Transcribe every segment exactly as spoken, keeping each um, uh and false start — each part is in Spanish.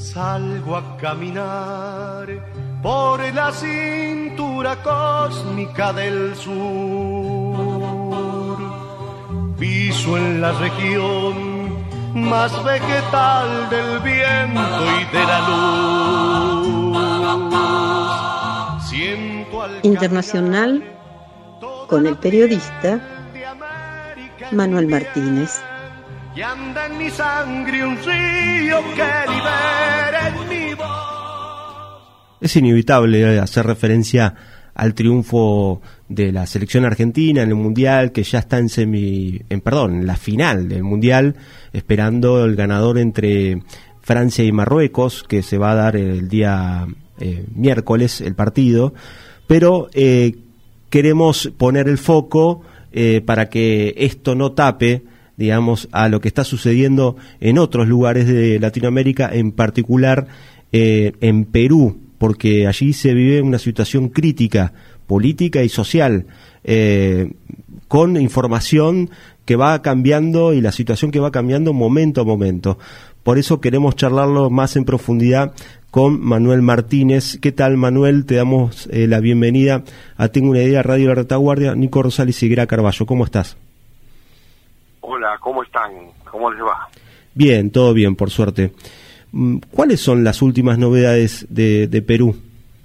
Salgo a caminar por la cintura cósmica del sur. Piso en la región más vegetal del viento y de la luz. Siento al Internacional con el periodista Manuel Martínez. Y anda en mi sangre un río que libera en mi voz. Es inevitable hacer referencia al triunfo de la selección argentina en el Mundial, que ya está en semi, en perdón, en la final del Mundial, esperando el ganador entre Francia y Marruecos, que se va a dar el día eh, miércoles el partido, pero eh, queremos poner el foco eh, para que esto no tape, digamos, a lo que está sucediendo en otros lugares de Latinoamérica, en particular eh, en Perú, porque allí se vive una situación crítica, política y social, eh, con información que va cambiando y la situación que va cambiando momento a momento. Por eso queremos charlarlo más en profundidad con Manuel Martínez. ¿Qué tal, Manuel? Te damos eh, la bienvenida a Tengo una idea, Radio La Retaguardia. Nico Rosales y Gra Carballo, ¿cómo estás? Hola, ¿cómo están? ¿Cómo les va? Bien, todo bien, por suerte. ¿Cuáles son las últimas novedades de, de Perú?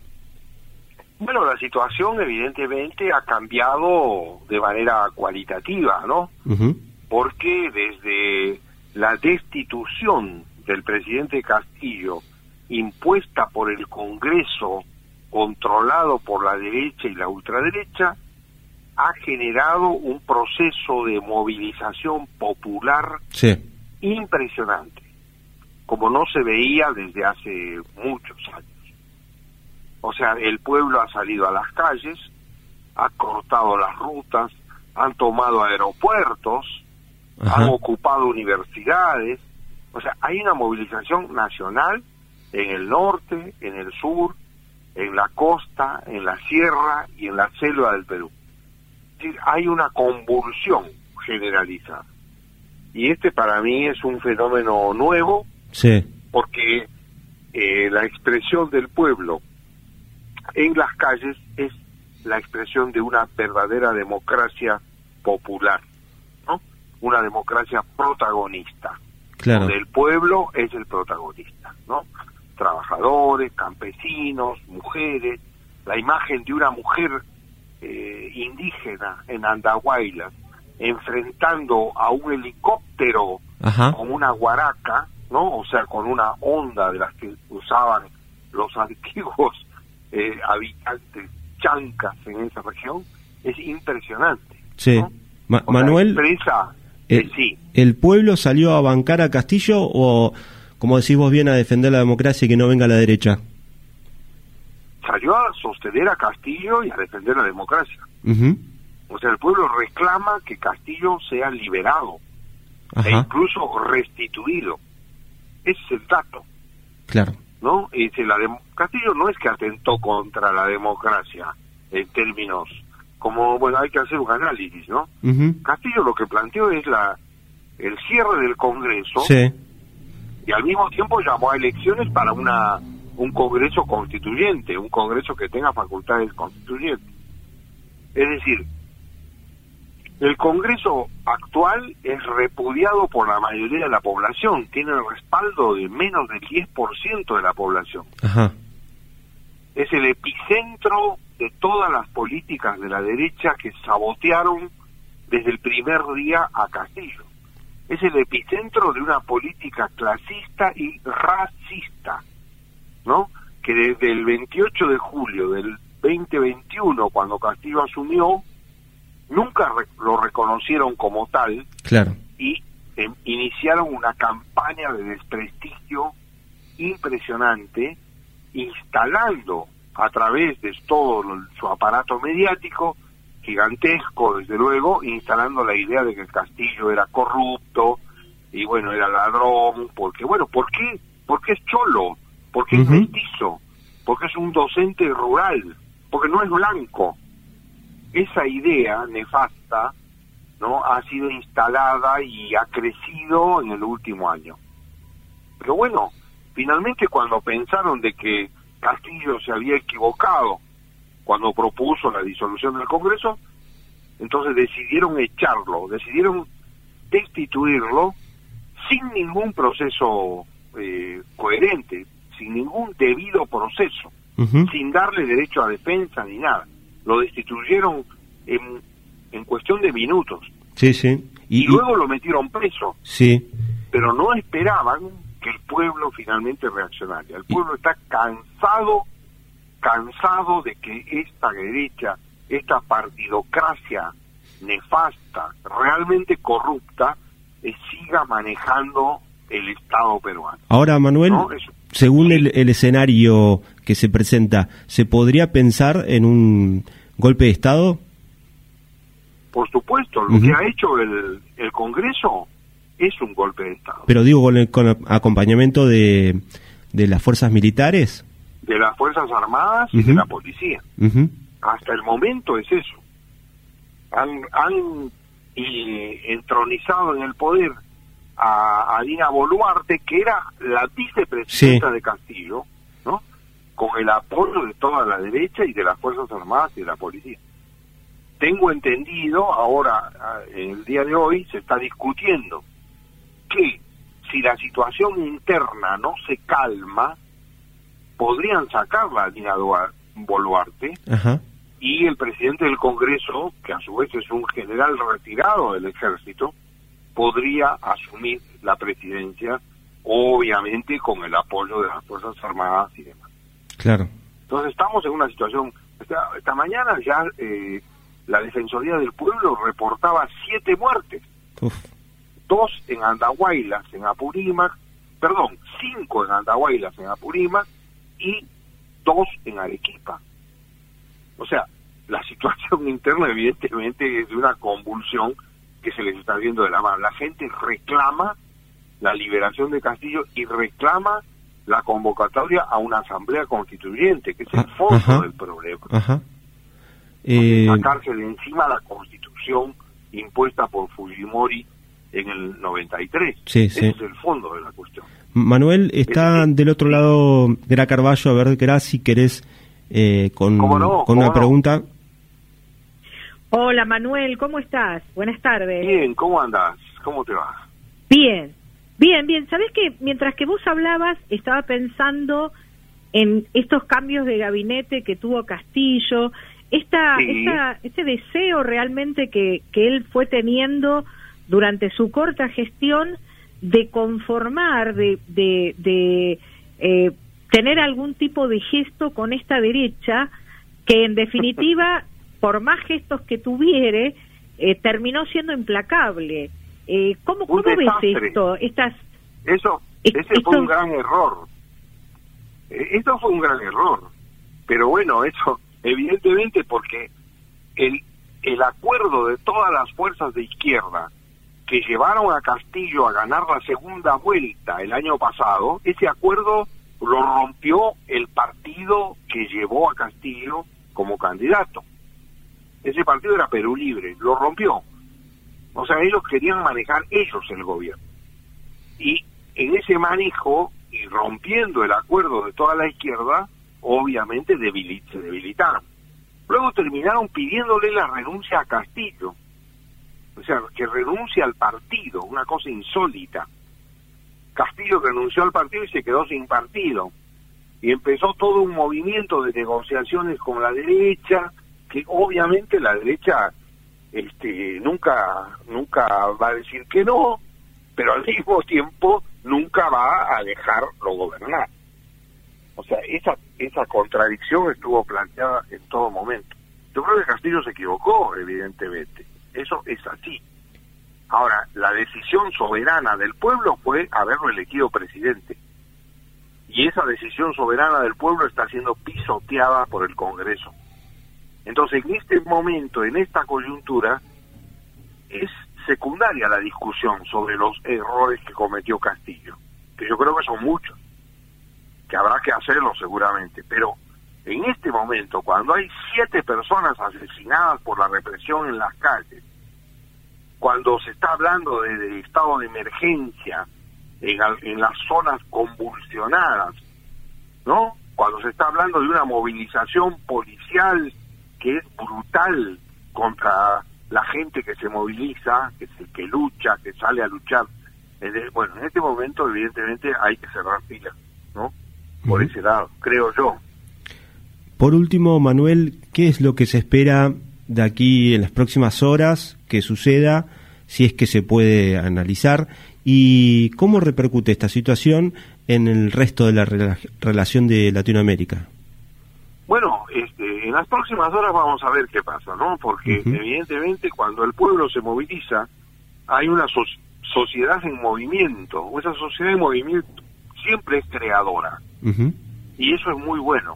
Bueno, la situación evidentemente ha cambiado de manera cualitativa, ¿no? Uh-huh. Porque desde la destitución del presidente Castillo, impuesta por el Congreso, controlado por la derecha y la ultraderecha, ha generado un proceso de movilización popular sí. impresionante, como no se veía desde hace muchos años. O sea, el pueblo ha salido a las calles, ha cortado las rutas, han tomado aeropuertos, Ajá. han ocupado universidades. O sea, hay una movilización nacional en el norte, en el sur, en la costa, en la sierra y en la selva del Perú. Hay una convulsión generalizada. Y este para mí es un fenómeno nuevo, sí. porque eh, la expresión del pueblo en las calles es la expresión de una verdadera democracia popular, ¿no? Una democracia protagonista, claro. donde el pueblo es el protagonista, ¿no? Trabajadores, campesinos, mujeres, la imagen de una mujer Eh, indígena en Andahuaylas enfrentando a un helicóptero Ajá. con una guaraca, ¿no? O sea, con una onda de las que usaban los antiguos eh, habitantes chancas en esa región, es impresionante. Sí. ¿no? Ma- Manuel, expresa, el, eh, sí. ¿el pueblo salió a bancar a Castillo o, como decís vos bien, a defender la democracia y que no venga la derecha? Salió a sostener a Castillo y a defender la democracia. Uh-huh. O sea, el pueblo reclama que Castillo sea liberado Ajá. e incluso restituido. Ese es el dato. Claro. ¿No? Y dice, la de... Castillo no es que atentó contra la democracia en términos como, bueno, hay que hacer un análisis, ¿no? Uh-huh. Castillo lo que planteó es la el cierre del Congreso sí. y al mismo tiempo llamó a elecciones para una un Congreso constituyente, un Congreso que tenga facultades constituyentes. Es decir, el Congreso actual es repudiado por la mayoría de la población, tiene el respaldo de menos del diez por ciento de la población. Ajá. Es el epicentro de todas las políticas de la derecha que sabotearon desde el primer día a Castillo. Es el epicentro de una política clasista y racista, ¿no? Que desde el veintiocho de julio del veinte veintiuno, cuando Castillo asumió, nunca re- lo reconocieron como tal. Claro. Y eh, iniciaron una campaña de desprestigio impresionante, instalando a través de todo su aparato mediático, gigantesco desde luego, instalando la idea de que el Castillo era corrupto y bueno, era ladrón, porque bueno, ¿por qué? Porque es cholo, porque uh-huh. es mestizo, porque es un docente rural, porque no es blanco. Esa idea nefasta, ¿no?, ha sido instalada y ha crecido en el último año. Pero bueno, Finalmente, cuando pensaron de que Castillo se había equivocado cuando propuso la disolución del Congreso, entonces decidieron echarlo, decidieron destituirlo sin ningún proceso eh, coherente, sin ningún debido proceso, uh-huh. sin darle derecho a defensa ni nada. Lo destituyeron en, en cuestión de minutos. Sí, sí. Y, y luego y... lo metieron preso. Sí. Pero no esperaban que el pueblo finalmente reaccionara. El pueblo está cansado, cansado de que esta derecha, esta partidocracia nefasta, realmente corrupta, eh, siga manejando el Estado peruano. Ahora, Manuel, ¿no? Eso, según sí. el, el escenario que se presenta, ¿se podría pensar en un golpe de Estado? Por supuesto, lo uh-huh. que ha hecho el, el Congreso es un golpe de Estado. Pero digo, con el con acompañamiento de, de las fuerzas militares. De las Fuerzas Armadas uh-huh. y de la policía. Uh-huh. Hasta el momento es eso. Han, han y, entronizado en el poder a, a Dina Boluarte, que era la vicepresidenta sí. de Castillo, ¿no? Con el apoyo de toda la derecha y de las Fuerzas Armadas y de la policía. Tengo entendido, ahora, en el día de hoy, se está discutiendo que si la situación interna no se calma, podrían sacarla a Dina Boluarte. Ajá. Y el presidente del Congreso, que a su vez es un general retirado del ejército, podría asumir la presidencia, obviamente con el apoyo de las Fuerzas Armadas y demás. Claro. Entonces estamos en una situación, esta, esta mañana ya eh, la Defensoría del Pueblo reportaba siete muertes. Uf. Dos en Andahuaylas, en Apurímac, perdón, cinco en Andahuaylas, en Apurímac, y dos en Arequipa. O sea, la situación interna evidentemente es de una convulsión que se les está viendo de la mano. La gente reclama la liberación de Castillo y reclama la convocatoria a una asamblea constituyente, que es el fondo Ajá. del problema. Ajá. Eh... Sacarse de encima la constitución impuesta por Fujimori en el noventa y tres. Sí, Ese sí. es el fondo de la cuestión. Manuel, está es, del otro sí. lado Gra Carballo, a ver, Gra, si querés, eh, con, no? con una no? pregunta. Hola, Manuel, ¿cómo estás? Buenas tardes. Bien, ¿cómo andás? ¿Cómo te va? Bien, bien, bien. ¿Sabés que mientras que vos hablabas, estaba pensando en estos cambios de gabinete que tuvo Castillo, esta, sí. esta, este deseo realmente que, que él fue teniendo durante su corta gestión de conformar, de, de, de eh, tener algún tipo de gesto con esta derecha que en definitiva, por más gestos que tuviere, eh, terminó siendo implacable. Eh, ¿Cómo, cómo ves esto? Estas, Eso, ese esto... fue un gran error. Esto fue un gran error. Pero bueno, eso evidentemente porque el, el acuerdo de todas las fuerzas de izquierda que llevaron a Castillo a ganar la segunda vuelta el año pasado, ese acuerdo lo rompió el partido que llevó a Castillo como candidato. Ese partido era Perú Libre, lo rompió. O sea, ellos querían manejar ellos el gobierno. Y en ese manejo, y rompiendo el acuerdo de toda la izquierda, obviamente debilit- se debilitaron. Luego terminaron pidiéndole la renuncia a Castillo. O sea, que renuncie al partido, una cosa insólita. Castillo renunció al partido y se quedó sin partido. Y empezó todo un movimiento de negociaciones con la derecha, que obviamente la derecha este, nunca, nunca va a decir que no, pero al mismo tiempo nunca va a dejarlo gobernar. O sea, esa, esa contradicción estuvo planteada en todo momento. Yo creo que Castillo se equivocó, evidentemente. Eso es así. Ahora, la decisión soberana del pueblo fue haberlo elegido presidente. Y esa decisión soberana del pueblo está siendo pisoteada por el Congreso. Entonces, en este momento, en esta coyuntura, es secundaria la discusión sobre los errores que cometió Castillo, que yo creo que son muchos, que habrá que hacerlo seguramente, pero en este momento, cuando hay siete personas asesinadas por la represión en las calles, cuando se está hablando de, de estado de emergencia, en, en las zonas convulsionadas, ¿no? Cuando se está hablando de una movilización policial que es brutal contra la gente que se moviliza, que es el que lucha, que sale a luchar. Bueno, en este momento evidentemente hay que cerrar filas, ¿no? Por uh-huh. ese lado, creo yo. Por último, Manuel, ¿qué es lo que se espera de aquí en las próximas horas que suceda, si es que se puede analizar, y cómo repercute esta situación en el resto de la rela- relación de Latinoamérica? Bueno, este, en las próximas horas vamos a ver qué pasa, ¿no? Porque uh-huh. evidentemente cuando el pueblo se moviliza, hay una so- sociedad en movimiento. Esa sociedad en movimiento siempre es creadora. Uh-huh. Y eso es muy bueno.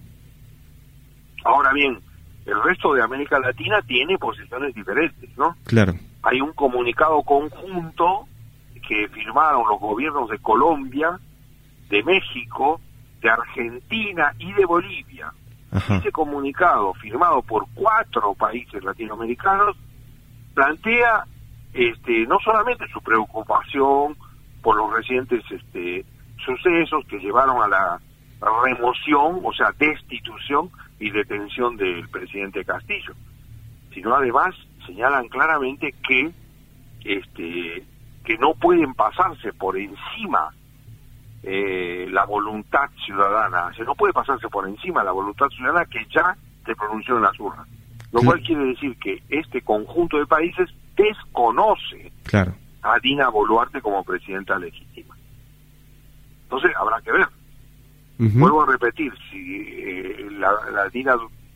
Ahora bien, el resto de América Latina tiene posiciones diferentes, ¿no? Claro. Hay un comunicado conjunto que firmaron los gobiernos de Colombia, de México, de Argentina y de Bolivia. Ajá. Ese comunicado, firmado por cuatro países latinoamericanos, plantea este, no solamente su preocupación por los recientes este, sucesos que llevaron a la remoción, o sea, destitución y detención del presidente Castillo, sino además señalan claramente que este que no pueden pasarse por encima eh, la voluntad ciudadana, se no puede pasarse por encima la voluntad ciudadana que ya se pronunció en las urnas, lo sí. cual quiere decir que este conjunto de países desconoce claro. a Dina Boluarte como presidenta legítima. Entonces habrá que ver. Uh-huh. Vuelvo a repetir, si eh, la, la Dina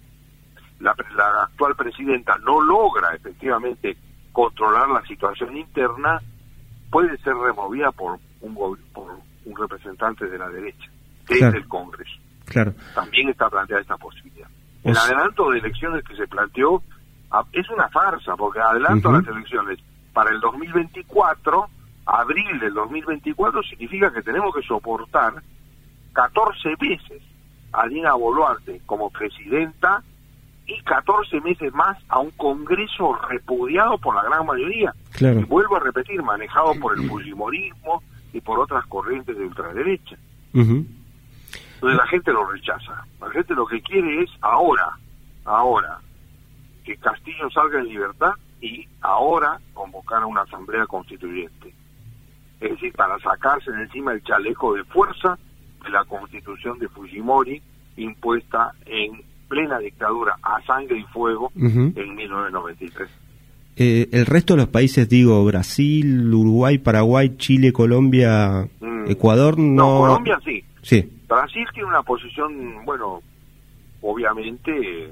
la, la actual presidenta no logra efectivamente controlar la situación interna, puede ser removida por un por un representante de la derecha desde claro. el Congreso. Claro. También está planteada esta posibilidad. El o sea, adelanto de elecciones que se planteó a, es una farsa, porque adelanto uh-huh. a las elecciones para el dos mil veinticuatro, abril del dos mil veinticuatro, significa que tenemos que soportar catorce veces a Dina Boluarte como presidenta y catorce meses más a un Congreso repudiado por la gran mayoría. Claro. Y vuelvo a repetir, manejado por el fujimorismo y por otras corrientes de ultraderecha. Uh-huh. Entonces la gente lo rechaza. La gente lo que quiere es ahora, ahora, que Castillo salga en libertad y ahora convocar a una asamblea constituyente. Es decir, para sacarse de encima el chaleco de fuerza de la constitución de Fujimori impuesta en plena dictadura a sangre y fuego uh-huh. en mil novecientos noventa y tres. Eh, el resto de los países, digo, Brasil, Uruguay, Paraguay, Chile, Colombia, mm. Ecuador, no... No, Colombia sí. Sí. Brasil tiene una posición, bueno, obviamente,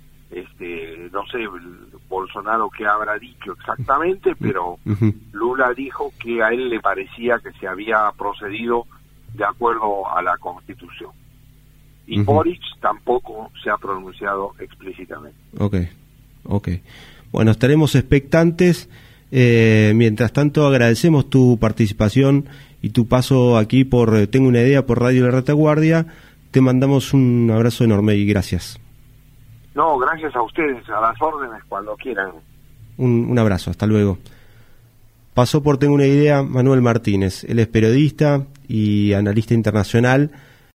este, no sé, Bolsonaro qué habrá dicho exactamente, pero uh-huh. Lula dijo que a él le parecía que se había procedido de acuerdo a la Constitución. Y uh-huh. Boric tampoco se ha pronunciado explícitamente. Ok, ok. Bueno, estaremos expectantes. Eh, mientras tanto, agradecemos tu participación y tu paso aquí por Tengo una Idea, por Radio La Retaguardia. Te mandamos un abrazo enorme y gracias. No, gracias a ustedes, a las órdenes cuando quieran. Un, un abrazo, hasta luego. Pasó por Tengo una Idea Manuel Martínez. Él es periodista y analista internacional.